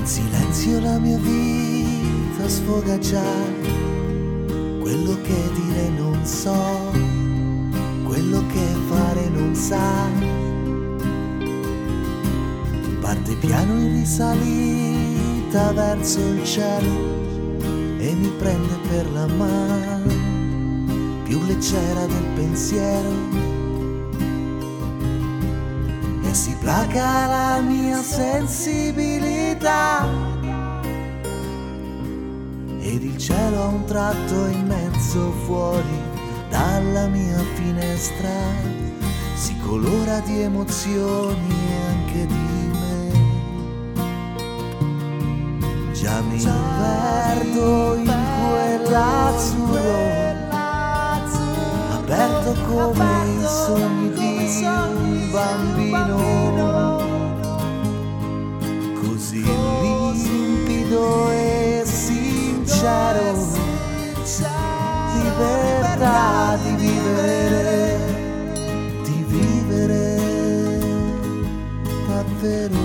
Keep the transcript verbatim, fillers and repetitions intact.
In silenzio la mia vita sfoga già, quello che dire non so, quello che fare non sa. Parte piano in risalita verso il cielo e mi prende per la mano, più leggera del pensiero, e si placa la mia sensibilità. Ed il cielo a un tratto immenso fuori dalla mia finestra si colora di emozioni e anche di me. Già mi perdo in quell'azzurro aperto come i sogni di un bambino, così limpido e sincero, libertà di vivere, di vivere davvero.